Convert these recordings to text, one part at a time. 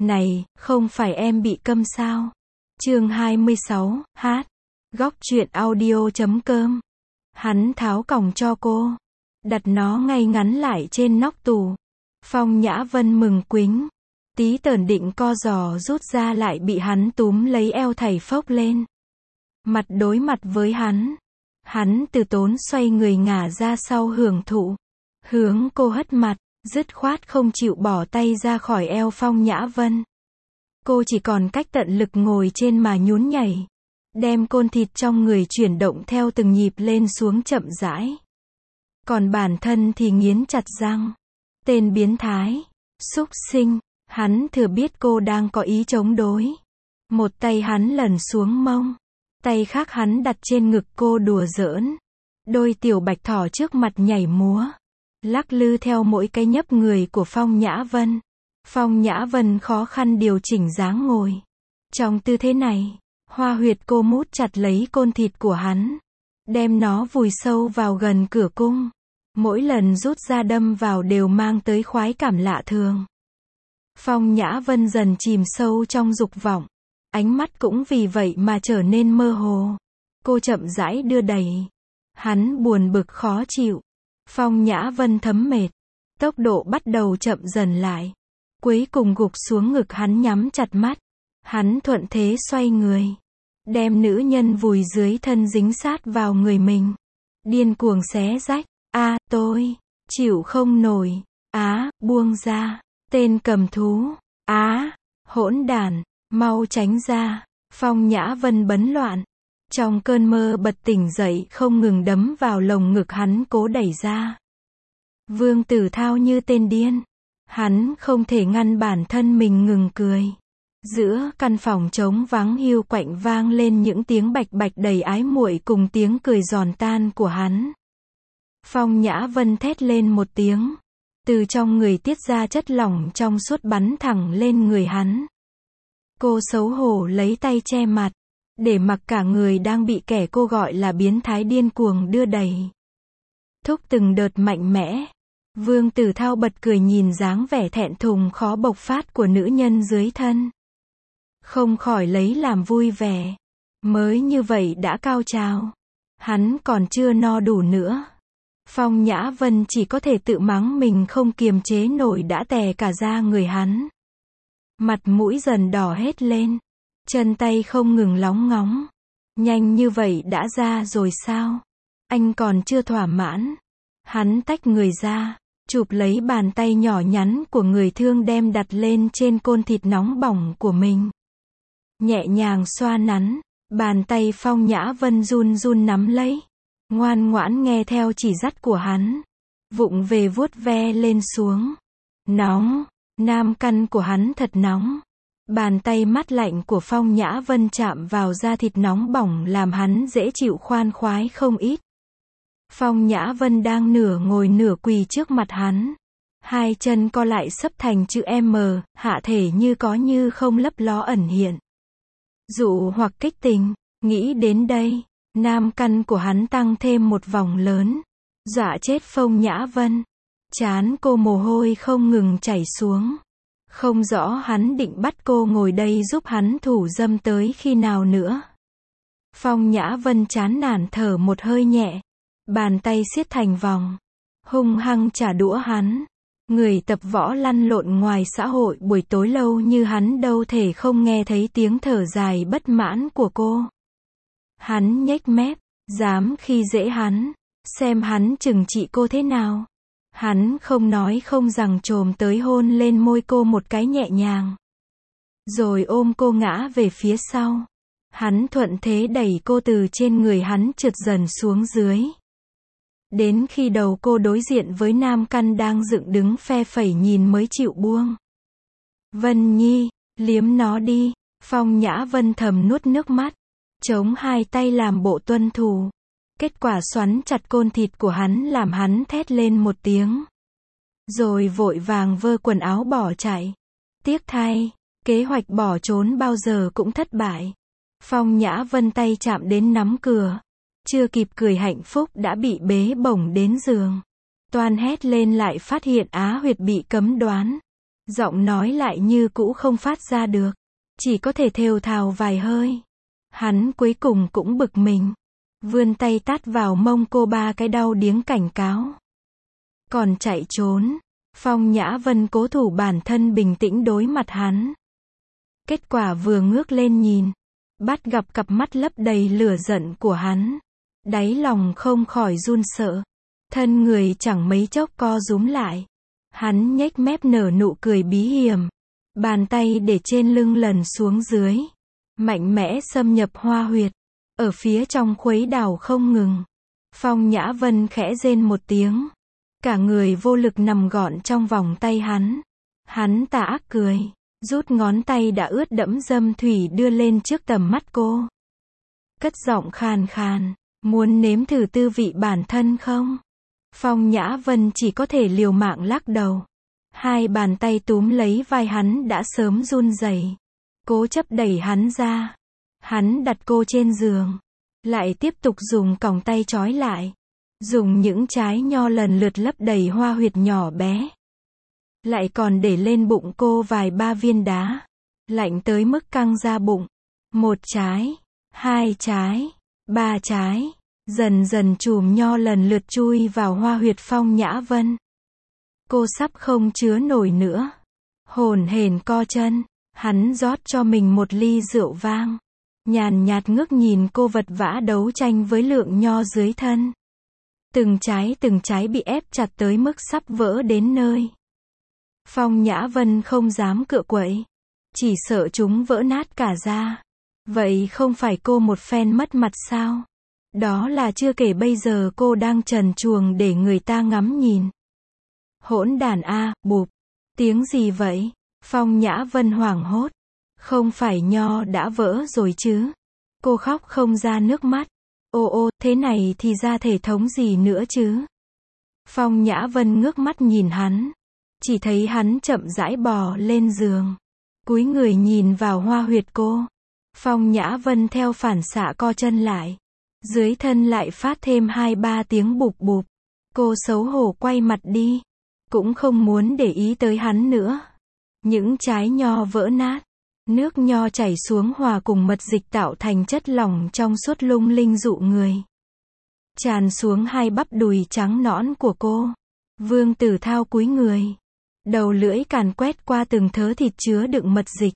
Này, không phải em bị câm sao? Chương 26, hát. Góc truyện audio.com. Hắn tháo còng cho cô, đặt nó ngay ngắn lại trên nóc tủ. Phong Nhã Vân mừng quính, tí tởn định co giò rút ra lại bị hắn túm lấy eo thảy phốc lên. Mặt đối mặt với hắn từ tốn xoay người ngả ra sau hưởng thụ, hướng cô hất mặt, dứt khoát không chịu bỏ tay ra khỏi eo Phong Nhã Vân. Cô chỉ còn cách tận lực ngồi trên mà nhún nhảy, đem côn thịt trong người chuyển động theo từng nhịp lên xuống chậm rãi. Còn bản thân thì nghiến chặt răng. Tên biến thái, xúc sinh, hắn thừa biết cô đang có ý chống đối. Một tay hắn lần xuống mông, tay khác hắn đặt trên ngực cô đùa giỡn. Đôi tiểu bạch thỏ trước mặt nhảy múa, lắc lư theo mỗi cái nhấp người của Phong Nhã Vân. Phong Nhã Vân khó khăn điều chỉnh dáng ngồi. Trong tư thế này, hoa huyệt cô mút chặt lấy côn thịt của hắn, đem nó vùi sâu vào gần cửa cung. Mỗi lần rút ra đâm vào đều mang tới khoái cảm lạ thường. Phong Nhã Vân dần chìm sâu trong dục vọng, ánh mắt cũng vì vậy mà trở nên mơ hồ. Cô chậm rãi đưa đẩy, hắn buồn bực khó chịu. Phong Nhã Vân thấm mệt, tốc độ bắt đầu chậm dần lại. Cuối cùng gục xuống ngực hắn, nhắm chặt mắt. Hắn thuận thế xoay người, đem nữ nhân vùi dưới thân dính sát vào người mình, điên cuồng xé rách. Tôi chịu không nổi. Buông ra, tên cầm thú. Hỗn đản, mau tránh ra. Phong Nhã Vân bấn loạn, trong cơn mơ bật tỉnh dậy không ngừng đấm vào lồng ngực hắn cố đẩy ra. Vương Tử Thao như tên điên, hắn không thể ngăn bản thân mình ngừng cười. Giữa căn phòng trống vắng hiu quạnh vang lên những tiếng bạch bạch đầy ái muội cùng tiếng cười giòn tan của hắn. Phong Nhã Vân thét lên một tiếng, từ trong người tiết ra chất lỏng trong suốt bắn thẳng lên người hắn. Cô xấu hổ lấy tay che mặt, để mặc cả người đang bị kẻ cô gọi là biến thái điên cuồng đưa đẩy. Thúc từng đợt mạnh mẽ. Vương Tử Thao bật cười nhìn dáng vẻ thẹn thùng khó bộc phát của nữ nhân dưới thân, không khỏi lấy làm vui vẻ. Mới như vậy đã cao trào, hắn còn chưa no đủ nữa. Phong Nhã Vân chỉ có thể tự mắng mình không kiềm chế nổi đã tè cả da người hắn. Mặt mũi dần đỏ hết lên, chân tay không ngừng lóng ngóng. Nhanh như vậy đã ra rồi sao? Anh còn chưa thỏa mãn. Hắn tách người ra, chụp lấy bàn tay nhỏ nhắn của người thương đem đặt lên trên côn thịt nóng bỏng của mình. Nhẹ nhàng xoa nắn, bàn tay Phong Nhã Vân run run nắm lấy. Ngoan ngoãn nghe theo chỉ dắt của hắn, vụng về vuốt ve lên xuống. Nóng, nam căn của hắn thật nóng. Bàn tay mát lạnh của Phong Nhã Vân chạm vào da thịt nóng bỏng làm hắn dễ chịu khoan khoái không ít. Phong Nhã Vân đang nửa ngồi nửa quỳ trước mặt hắn, hai chân co lại xấp thành chữ M, hạ thể như có như không lấp ló ẩn hiện. Dụ hoặc kích tình, nghĩ đến đây, nam căn của hắn tăng thêm một vòng lớn, dọa chết Phong Nhã Vân. Trán cô mồ hôi không ngừng chảy xuống. Không rõ hắn định bắt cô ngồi đây giúp hắn thủ dâm tới khi nào nữa. Phong Nhã Vân chán nản thở một hơi nhẹ, bàn tay siết thành vòng, hung hăng trả đũa hắn. Người tập võ lăn lộn ngoài xã hội buổi tối lâu như hắn đâu thể không nghe thấy tiếng thở dài bất mãn của cô. Hắn nhếch mép, dám khi dễ hắn, xem hắn trừng trị cô thế nào. Hắn không nói không rằng chồm tới hôn lên môi cô một cái nhẹ nhàng, rồi ôm cô ngã về phía sau. Hắn thuận thế đẩy cô từ trên người hắn trượt dần xuống dưới, đến khi đầu cô đối diện với nam căn đang dựng đứng phe phẩy nhìn mới chịu buông. Vân Nhi, liếm nó đi. Phong Nhã Vân thầm nuốt nước mắt, chống hai tay làm bộ tuân thủ. Kết quả xoắn chặt côn thịt của hắn làm hắn thét lên một tiếng, rồi vội vàng vơ quần áo bỏ chạy. Tiếc thay, kế hoạch bỏ trốn bao giờ cũng thất bại. Phong Nhã Vân tay chạm đến nắm cửa, chưa kịp cười hạnh phúc đã bị bế bổng đến giường. Toan hét lên lại phát hiện á huyệt bị cấm đoán. Giọng nói lại như cũ không phát ra được. Chỉ có thể thều thào vài hơi. Hắn cuối cùng cũng bực mình. Vươn tay tát vào mông cô 3 cái đau điếng cảnh cáo. Còn chạy trốn. Phong Nhã Vân cố thủ bản thân bình tĩnh đối mặt hắn. Kết quả vừa ngước lên nhìn, bắt gặp cặp mắt lấp đầy lửa giận của hắn. Đáy lòng không khỏi run sợ. Thân người chẳng mấy chốc co rúm lại. Hắn nhếch mép nở nụ cười bí hiểm. Bàn tay để trên lưng lần xuống dưới. Mạnh mẽ xâm nhập hoa huyệt. Ở phía trong khuấy đảo không ngừng. Phong Nhã Vân khẽ rên một tiếng. Cả người vô lực nằm gọn trong vòng tay hắn. Hắn tà ác cười. Rút ngón tay đã ướt đẫm dâm thủy đưa lên trước tầm mắt cô. Cất giọng khàn khàn. Muốn nếm thử tư vị bản thân không? Phong Nhã Vân chỉ có thể liều mạng lắc đầu. Hai bàn tay túm lấy vai hắn đã sớm run rẩy. Cố chấp đẩy hắn ra. Hắn đặt cô trên giường. Lại tiếp tục dùng còng tay trói lại. Dùng những trái nho lần lượt lấp đầy hoa huyệt nhỏ bé. Lại còn để lên bụng cô vài 3 viên đá. Lạnh tới mức căng ra bụng. 1 trái, 2 trái, 3 trái. Dần dần chùm nho lần lượt chui vào hoa huyệt Phong Nhã Vân. Cô sắp không chứa nổi nữa. Hổn hển co chân. Hắn rót cho mình một ly rượu vang. Nhàn nhạt ngước nhìn cô vật vã đấu tranh với lượng nho dưới thân. Từng trái bị ép chặt tới mức sắp vỡ đến nơi. Phong Nhã Vân không dám cựa quậy. Chỉ sợ chúng vỡ nát cả ra. Vậy không phải cô một phen mất mặt sao? Đó là chưa kể bây giờ cô đang trần truồng để người ta ngắm nhìn. Hỗn đàn a, bụp. Tiếng gì vậy? Phong Nhã Vân hoảng hốt. Không phải nho đã vỡ rồi chứ? Cô khóc không ra nước mắt. Ô, thế này thì ra thể thống gì nữa chứ? Phong Nhã Vân ngước mắt nhìn hắn. Chỉ thấy hắn chậm rãi bò lên giường. Cúi người nhìn vào hoa huyệt cô. Phong Nhã Vân theo phản xạ co chân lại. Dưới thân lại phát thêm 2-3 tiếng bụp bụp. Cô xấu hổ quay mặt đi. Cũng không muốn để ý tới hắn nữa. Những trái nho vỡ nát. Nước nho chảy xuống hòa cùng mật dịch tạo thành chất lỏng trong suốt lung linh dụ người. Tràn xuống hai bắp đùi trắng nõn của cô. Vương Tử Thao cúi người. Đầu lưỡi càn quét qua từng thớ thịt chứa đựng mật dịch.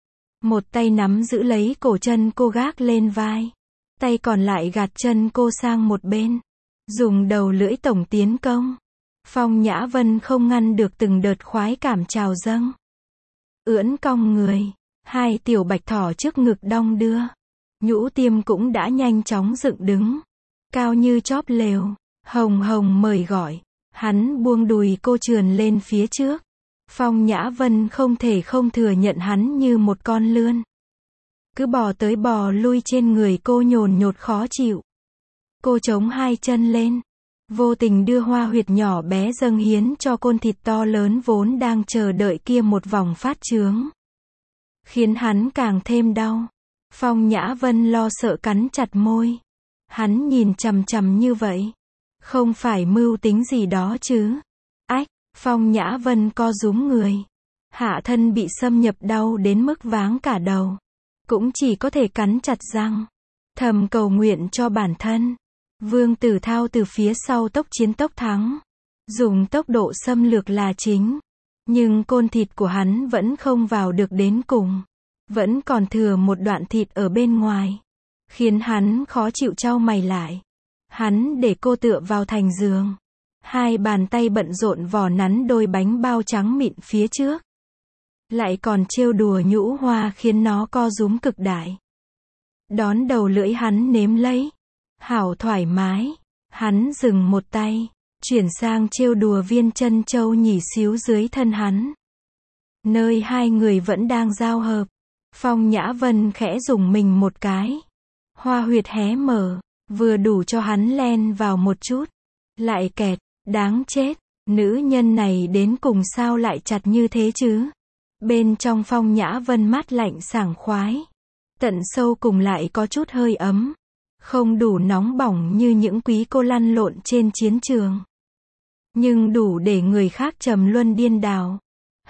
Một tay nắm giữ lấy cổ chân cô gác lên vai. Tay còn lại gạt chân cô sang một bên. Dùng đầu lưỡi tổng tiến công. Phong Nhã Vân không ngăn được từng đợt khoái cảm trào dâng. Ưỡn cong người. Hai tiểu bạch thỏ trước ngực đong đưa. Nhũ tiêm cũng đã nhanh chóng dựng đứng. Cao như chóp lều. Hồng hồng mời gọi. Hắn buông đùi cô trườn lên phía trước. Phong Nhã Vân không thể không thừa nhận hắn như một con lươn. Cứ bò tới bò lui trên người cô nhồn nhột khó chịu. Cô chống hai chân lên. Vô tình đưa hoa huyệt nhỏ bé dâng hiến cho côn thịt to lớn vốn đang chờ đợi kia một vòng phát chướng. Khiến hắn càng thêm đau. Phong Nhã Vân lo sợ cắn chặt môi. Hắn nhìn chằm chằm như vậy. Không phải mưu tính gì đó chứ. Ách, Phong Nhã Vân co rúm người. Hạ thân bị xâm nhập đau đến mức váng cả đầu. Cũng chỉ có thể cắn chặt răng. Thầm cầu nguyện cho bản thân. Vương Tử Thao từ phía sau tốc chiến tốc thắng. Dùng tốc độ xâm lược là chính. Nhưng côn thịt của hắn vẫn không vào được đến cùng. Vẫn còn thừa một đoạn thịt ở bên ngoài. Khiến hắn khó chịu chau mày lại. Hắn để cô tựa vào thành giường. Hai bàn tay bận rộn vò nắn đôi bánh bao trắng mịn phía trước. Lại còn trêu đùa nhũ hoa khiến nó co rúm cực đại. Đón đầu lưỡi hắn nếm lấy. Hảo thoải mái. Hắn dừng một tay. Chuyển sang trêu đùa viên chân châu nhỉ xíu dưới thân hắn. Nơi hai người vẫn đang giao hợp. Phong Nhã Vân khẽ dùng mình một cái. Hoa huyệt hé mở. Vừa đủ cho hắn len vào một chút. Lại kẹt. Đáng chết. Nữ nhân này đến cùng sao lại chặt như thế chứ? Bên trong Phong Nhã Vân mát lạnh sảng khoái. Tận sâu cùng lại có chút hơi ấm. Không đủ nóng bỏng như những quý cô lăn lộn trên chiến trường. Nhưng đủ để người khác trầm luân điên đảo.